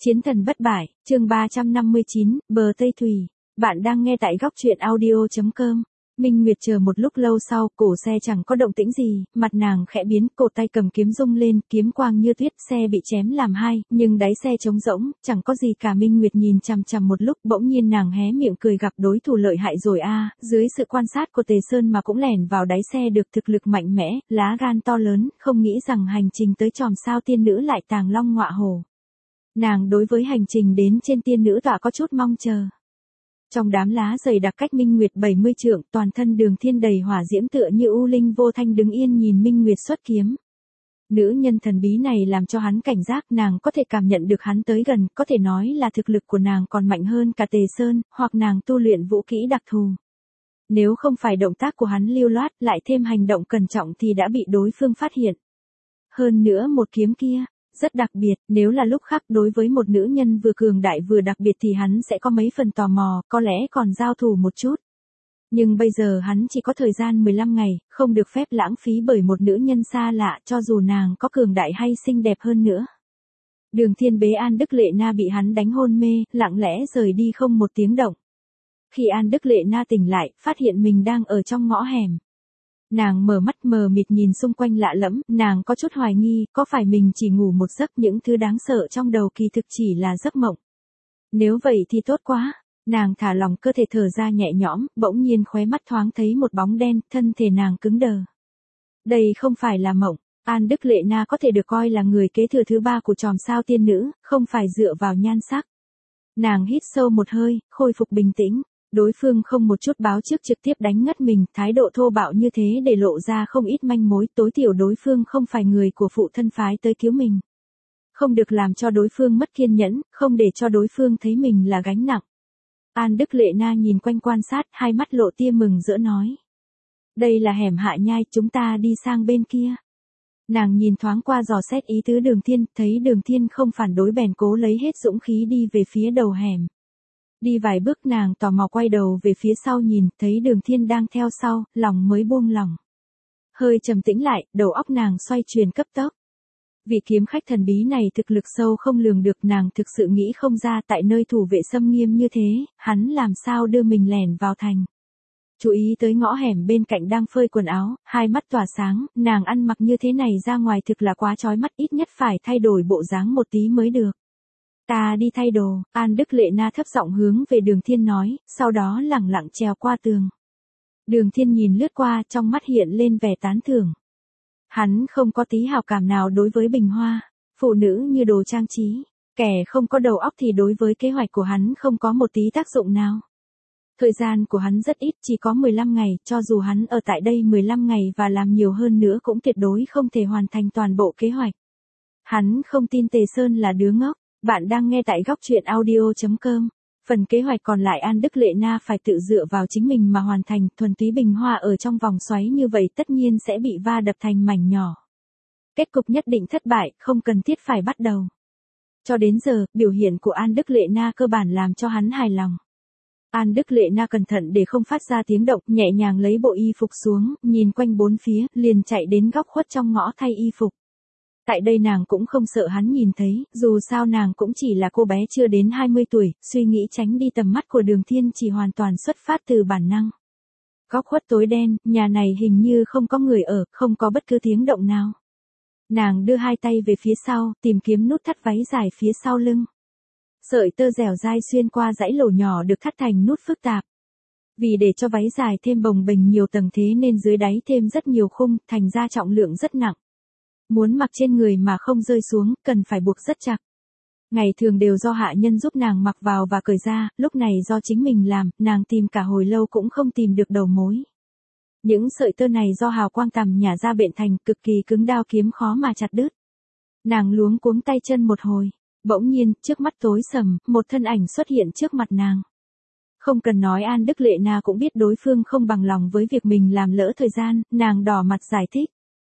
Chiến thần bất bại, chương 359, bờ Tây Thủy. Bạn đang nghe tại góc truyện audio.com. Minh Nguyệt chờ một lúc lâu sau, cổ xe chẳng có động tĩnh gì, mặt nàng khẽ biến, cột tay cầm kiếm rung lên, kiếm quang như tuyết, xe bị chém làm hai, nhưng đáy xe trống rỗng, chẳng có gì cả. Minh Nguyệt nhìn chằm chằm một lúc, bỗng nhiên nàng hé miệng cười, gặp đối thủ lợi hại rồi a. Dưới sự quan sát của Tề Sơn mà cũng lẻn vào đáy xe được, thực lực mạnh mẽ, lá gan to lớn, không nghĩ rằng hành trình tới Chòm Sao tiên nữ lại tàng long ngọa hổ. Nàng đối với hành trình đến trên tiên nữ tọa có chút mong chờ. Trong đám lá dày đặc cách Minh Nguyệt 70 trượng, toàn thân Đường Thiên đầy hỏa diễm tựa như u linh vô thanh đứng yên nhìn Minh Nguyệt xuất kiếm. Nữ nhân thần bí này làm cho hắn cảnh giác, nàng có thể cảm nhận được hắn tới gần, có thể nói là thực lực của nàng còn mạnh hơn cả Tề Sơn, hoặc nàng tu luyện vũ kỹ đặc thù. Nếu không phải động tác của hắn lưu loát, lại thêm hành động cẩn trọng thì đã bị đối phương phát hiện. Hơn nữa một kiếm kia rất đặc biệt, nếu là lúc khác đối với một nữ nhân vừa cường đại vừa đặc biệt thì hắn sẽ có mấy phần tò mò, có lẽ còn giao thủ một chút. Nhưng bây giờ hắn chỉ có thời gian 15 ngày, không được phép lãng phí bởi một nữ nhân xa lạ, cho dù nàng có cường đại hay xinh đẹp hơn nữa. Đường Thiên bế An Đức Lệ Na bị hắn đánh hôn mê, lặng lẽ rời đi không một tiếng động. Khi An Đức Lệ Na tỉnh lại, phát hiện mình đang ở trong ngõ hẻm. Nàng mở mắt mờ mịt nhìn xung quanh lạ lẫm, nàng có chút hoài nghi, có phải mình chỉ ngủ một giấc, những thứ đáng sợ trong đầu kỳ thực chỉ là giấc mộng. Nếu vậy thì tốt quá, nàng thả lỏng cơ thể thở ra nhẹ nhõm, bỗng nhiên khóe mắt thoáng thấy một bóng đen, thân thể nàng cứng đờ. Đây không phải là mộng, An Đức Lệ Na có thể được coi là người kế thừa thứ ba của Chòm Sao tiên nữ, không phải dựa vào nhan sắc. Nàng hít sâu một hơi, khôi phục bình tĩnh. Đối phương không một chút báo trước trực tiếp đánh ngất mình, thái độ thô bạo như thế để lộ ra không ít manh mối, tối thiểu đối phương không phải người của phụ thân phái tới cứu mình. Không được làm cho đối phương mất kiên nhẫn, không để cho đối phương thấy mình là gánh nặng. An Đức Lệ Na nhìn quanh quan sát, hai mắt lộ tia mừng rỡ nói. Đây là hẻm Hạ Nhai, chúng ta đi sang bên kia. Nàng nhìn thoáng qua dò xét ý tứ Đường Thiên, thấy Đường Thiên không phản đối bèn cố lấy hết dũng khí đi về phía đầu hẻm. Đi vài bước nàng tò mò quay đầu về phía sau nhìn, thấy Đường Thiên đang theo sau, lòng mới buông lỏng. Hơi trầm tĩnh lại, đầu óc nàng xoay chuyển cấp tốc. Vị kiếm khách thần bí này thực lực sâu không lường được, nàng thực sự nghĩ không ra tại nơi thủ vệ xâm nghiêm như thế, hắn làm sao đưa mình lẻn vào thành. Chú ý tới ngõ hẻm bên cạnh đang phơi quần áo, hai mắt tỏa sáng, nàng ăn mặc như thế này ra ngoài thực là quá chói mắt, ít nhất phải thay đổi bộ dáng một tí mới được. Ta đi thay đồ, An Đức Lệ Na thấp giọng hướng về Đường Thiên nói, sau đó lẳng lặng trèo qua tường. Đường Thiên nhìn lướt qua, trong mắt hiện lên vẻ tán thưởng. Hắn không có tí hào cảm nào đối với bình hoa, phụ nữ như đồ trang trí, kẻ không có đầu óc thì đối với kế hoạch của hắn không có một tí tác dụng nào. Thời gian của hắn rất ít, chỉ có 15 ngày, cho dù hắn ở tại đây 15 ngày và làm nhiều hơn nữa cũng tuyệt đối không thể hoàn thành toàn bộ kế hoạch. Hắn không tin Tề Sơn là đứa ngốc. Bạn đang nghe tại góc truyện audio.com. Phần kế hoạch còn lại An Đức Lệ Na phải tự dựa vào chính mình mà hoàn thành, thuần túy bình hoa ở trong vòng xoáy như vậy tất nhiên sẽ bị va đập thành mảnh nhỏ. Kết cục nhất định thất bại, không cần thiết phải bắt đầu. Cho đến giờ, biểu hiện của An Đức Lệ Na cơ bản làm cho hắn hài lòng. An Đức Lệ Na cẩn thận để không phát ra tiếng động, nhẹ nhàng lấy bộ y phục xuống, nhìn quanh bốn phía, liền chạy đến góc khuất trong ngõ thay y phục. Tại đây nàng cũng không sợ hắn nhìn thấy, dù sao nàng cũng chỉ là cô bé chưa đến 20 tuổi, suy nghĩ tránh đi tầm mắt của Đường Thiên chỉ hoàn toàn xuất phát từ bản năng. Góc khuất tối đen, nhà này hình như không có người ở, không có bất cứ tiếng động nào. Nàng đưa hai tay về phía sau, tìm kiếm nút thắt váy dài phía sau lưng. Sợi tơ dẻo dai xuyên qua dãy lỗ nhỏ được thắt thành nút phức tạp. Vì để cho váy dài thêm bồng bềnh nhiều tầng thế nên dưới đáy thêm rất nhiều khung, thành ra trọng lượng rất nặng. Muốn mặc trên người mà không rơi xuống, cần phải buộc rất chặt. Ngày thường đều do hạ nhân giúp nàng mặc vào và cởi ra, lúc này do chính mình làm, nàng tìm cả hồi lâu cũng không tìm được đầu mối. Những sợi tơ này do hào quang tằm nhả ra bện thành, cực kỳ cứng, đao kiếm khó mà chặt đứt. Nàng luống cuống tay chân một hồi, bỗng nhiên, trước mắt tối sầm, một thân ảnh xuất hiện trước mặt nàng. Không cần nói An Đức Lệ Na cũng biết đối phương không bằng lòng với việc mình làm lỡ thời gian, nàng đỏ mặt giải thích.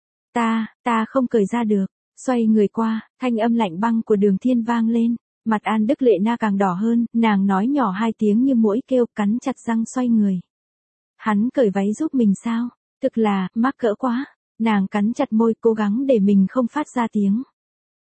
Ta không cởi ra được. Xoay người qua, thanh âm lạnh băng của Đường Thiên vang lên. Mặt An Đức Lệ Na càng đỏ hơn, nàng nói nhỏ hai tiếng như muỗi kêu, cắn chặt răng xoay người. Hắn cởi váy giúp mình sao? Thực là, mắc cỡ quá. Nàng cắn chặt môi cố gắng để mình không phát ra tiếng.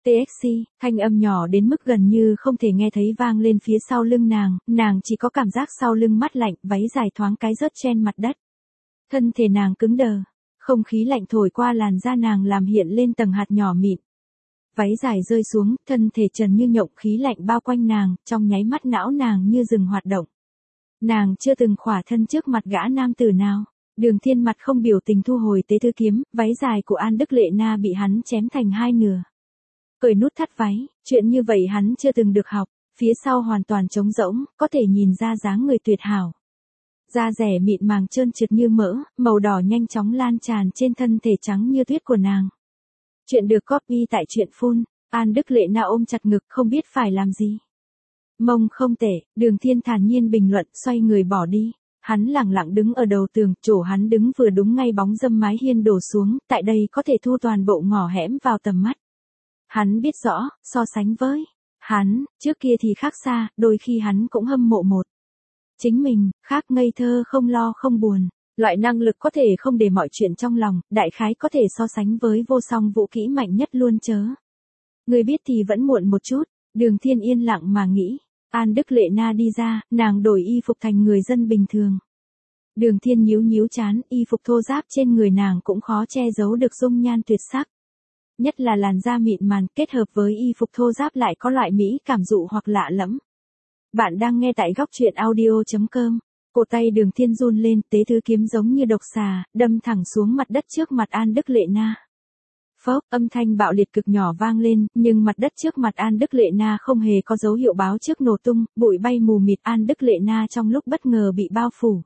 TXT, thanh âm nhỏ đến mức gần như không thể nghe thấy vang lên phía sau lưng nàng chỉ có cảm giác sau lưng mát lạnh, váy dài thoáng cái rớt trên mặt đất. Thân thể nàng cứng đờ, không khí lạnh thổi qua làn da nàng làm hiện lên tầng hạt nhỏ mịn. Váy dài rơi xuống, thân thể trần như nhộng, khí lạnh bao quanh nàng, trong nháy mắt não nàng như dừng hoạt động. Nàng chưa từng khỏa thân trước mặt gã nam tử nào. Đường Thiên mặt không biểu tình thu hồi tế thư kiếm, váy dài của An Đức Lệ Na bị hắn chém thành hai nửa. Cởi nút thắt váy, chuyện như vậy hắn chưa từng được học, phía sau hoàn toàn trống rỗng, có thể nhìn ra dáng người tuyệt hảo. Da rẻ mịn màng trơn trượt như mỡ, màu đỏ nhanh chóng lan tràn trên thân thể trắng như tuyết của nàng. Chuyện được copy tại truyện Phun, An Đức Lệ Na ôm chặt ngực không biết phải làm gì. Mông không tệ, Đường Thiên thản nhiên bình luận, xoay người bỏ đi. Hắn lẳng lặng đứng ở đầu tường, chỗ hắn đứng vừa đúng ngay bóng dâm mái hiên đổ xuống, tại đây có thể thu toàn bộ ngõ hẻm vào tầm mắt. Hắn biết rõ, so sánh với hắn, trước kia thì khác xa, đôi khi hắn cũng hâm mộ một chính mình, khác ngây thơ không lo không buồn. Loại năng lực có thể không để mọi chuyện trong lòng, đại khái có thể so sánh với vô song vũ kỹ mạnh nhất luôn chớ. Người biết thì vẫn muộn một chút, Đường Thiên yên lặng mà nghĩ. An Đức Lệ Na đi ra, nàng đổi y phục thành người dân bình thường. Đường Thiên nhíu chán, y phục thô ráp trên người nàng cũng khó che giấu được dung nhan tuyệt sắc. Nhất là làn da mịn màng kết hợp với y phục thô ráp lại có loại mỹ cảm dụ hoặc lạ lẫm. Bạn đang nghe tại góc truyện audio.com. Cổ tay Đường Thiên run lên, tế thư kiếm giống như độc xà, đâm thẳng xuống mặt đất trước mặt An Đức Lệ Na. Phốc, âm thanh bạo liệt cực nhỏ vang lên, nhưng mặt đất trước mặt An Đức Lệ Na không hề có dấu hiệu báo trước nổ tung, bụi bay mù mịt. An Đức Lệ Na trong lúc bất ngờ bị bao phủ.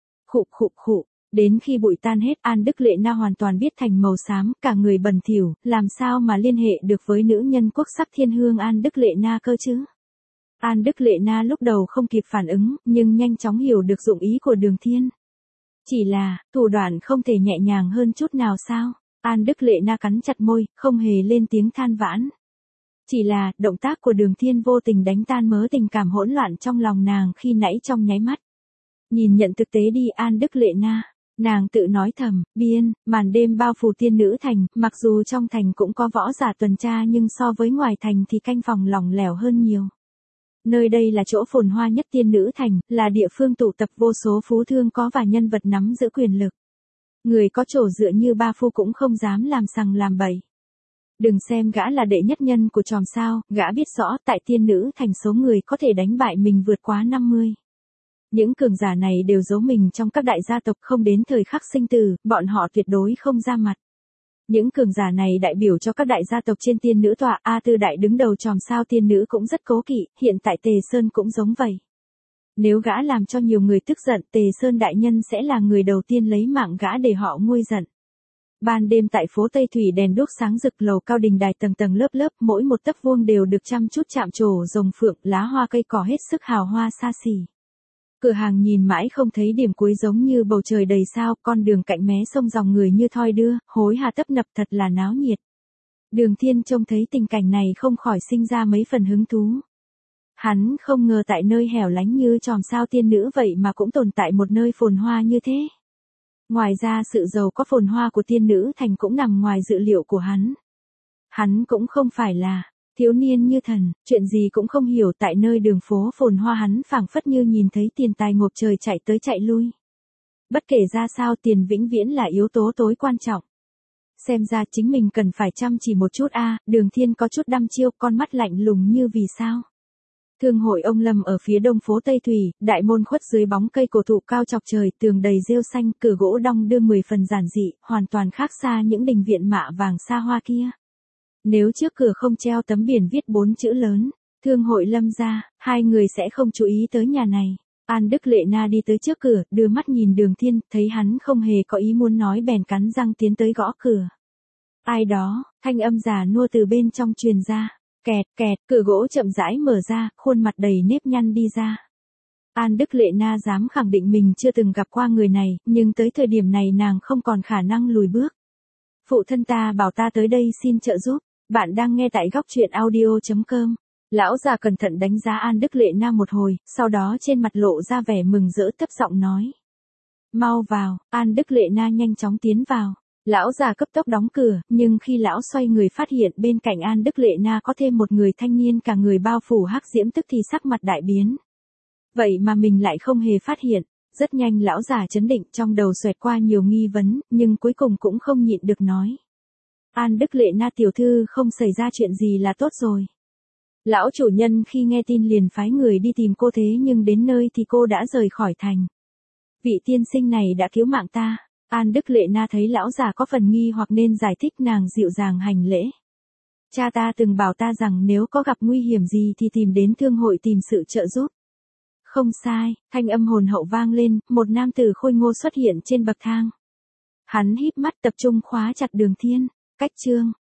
Khụ, đến khi bụi tan hết, An Đức Lệ Na hoàn toàn biết thành màu xám, cả người bẩn thỉu, làm sao mà liên hệ được với nữ nhân quốc sắc thiên hương An Đức Lệ Na cơ chứ? An Đức Lệ Na lúc đầu không kịp phản ứng, nhưng nhanh chóng hiểu được dụng ý của Đường Thiên. Chỉ là, thủ đoạn không thể nhẹ nhàng hơn chút nào sao? An Đức Lệ Na cắn chặt môi, không hề lên tiếng than vãn. Chỉ là, động tác của Đường Thiên vô tình đánh tan mớ tình cảm hỗn loạn trong lòng nàng khi nãy trong nháy mắt. Nhìn nhận thực tế đi An Đức Lệ Na. Nàng tự nói thầm, màn đêm bao phủ tiên nữ thành, mặc dù trong thành cũng có võ giả tuần tra nhưng so với ngoài thành thì canh phòng lỏng lẻo hơn nhiều. Nơi đây là chỗ phồn hoa nhất tiên nữ thành, là địa phương tụ tập vô số phú thương có và nhân vật nắm giữ quyền lực. Người có chỗ dựa như ba phu cũng không dám làm sằng làm bậy. Đừng xem gã là đệ nhất nhân của chòm sao, gã biết rõ tại tiên nữ thành số người có thể đánh bại mình vượt quá 50. Những cường giả này đều giấu mình trong các đại gia tộc, không đến thời khắc sinh tử, bọn họ tuyệt đối không ra mặt. Những cường giả này đại biểu cho các đại gia tộc trên tiên nữ tọa. A Tư Đại đứng đầu chòm sao tiên nữ cũng rất cố kỵ, hiện tại Tề Sơn cũng giống vậy. Nếu gã làm cho nhiều người tức giận, Tề Sơn đại nhân sẽ là người đầu tiên lấy mạng gã để họ nguôi giận. Ban đêm tại phố Tây Thủy đèn đuốc sáng rực, lầu cao đình đài tầng tầng lớp lớp, mỗi một tấc vuông đều được chăm chút chạm trổ rồng phượng, lá hoa cây cỏ hết sức hào hoa xa xỉ. Cửa hàng nhìn mãi không thấy điểm cuối, giống như bầu trời đầy sao, con đường cạnh mé sông dòng người như thoi đưa, hối hả tấp nập, thật là náo nhiệt. Đường Thiên trông thấy tình cảnh này không khỏi sinh ra mấy phần hứng thú. Hắn không ngờ tại nơi hẻo lánh như chòm sao tiên nữ vậy mà cũng tồn tại một nơi phồn hoa như thế. Ngoài ra sự giàu có phồn hoa của tiên nữ thành cũng nằm ngoài dự liệu của hắn. Hắn cũng không phải là thiếu niên như thần, chuyện gì cũng không hiểu, tại nơi đường phố phồn hoa hắn phảng phất như nhìn thấy tiền tài ngộp trời chạy tới chạy lui. Bất kể ra sao, tiền vĩnh viễn là yếu tố tối quan trọng. Xem ra chính mình cần phải chăm chỉ một chút a. Đường Thiên có chút đăm chiêu, con mắt lạnh lùng như vì sao. Thương hội ông Lâm ở phía đông phố Tây Thủy, đại môn khuất dưới bóng cây cổ thụ cao chọc trời, tường đầy rêu xanh, cửa gỗ đong đưa 10 phần giản dị, hoàn toàn khác xa những đình viện mạ vàng xa hoa kia. Nếu trước cửa không treo tấm biển viết 4 chữ lớn, Thương hội Lâm gia, hai người sẽ không chú ý tới nhà này. An Đức Lệ Na đi tới trước cửa, đưa mắt nhìn Đường Thiên, thấy hắn không hề có ý muốn nói bèn cắn răng tiến tới gõ cửa. Ai đó, thanh âm già nua từ bên trong truyền ra. Kẹt kẹt, cửa gỗ chậm rãi mở ra, khuôn mặt đầy nếp nhăn đi ra. An Đức Lệ Na dám khẳng định mình chưa từng gặp qua người này, nhưng tới thời điểm này nàng không còn khả năng lùi bước. Phụ thân ta bảo ta tới đây xin trợ giúp. Bạn đang nghe tại góc truyện audio.com. Lão già cẩn thận đánh giá An Đức Lệ Na một hồi, sau đó trên mặt lộ ra vẻ mừng rỡ, thấp giọng nói. Mau vào. An Đức Lệ Na nhanh chóng tiến vào. Lão già cấp tốc đóng cửa, nhưng khi lão xoay người phát hiện bên cạnh An Đức Lệ Na có thêm một người thanh niên cả người bao phủ hắc diễm tức thì sắc mặt đại biến. Vậy mà mình lại không hề phát hiện. Rất nhanh lão già chấn định, trong đầu xoẹt qua nhiều nghi vấn, nhưng cuối cùng cũng không nhịn được nói. An Đức Lệ Na tiểu thư, không xảy ra chuyện gì là tốt rồi. Lão chủ nhân khi nghe tin liền phái người đi tìm cô, thế nhưng đến nơi thì cô đã rời khỏi thành. Vị tiên sinh này đã cứu mạng ta. An Đức Lệ Na thấy lão già có phần nghi hoặc nên giải thích, nàng dịu dàng hành lễ. Cha ta từng bảo ta rằng nếu có gặp nguy hiểm gì thì tìm đến thương hội tìm sự trợ giúp. Không sai, thanh âm hồn hậu vang lên, một nam tử khôi ngô xuất hiện trên bậc thang. Hắn híp mắt tập trung khóa chặt Đường Thiên. Cách chương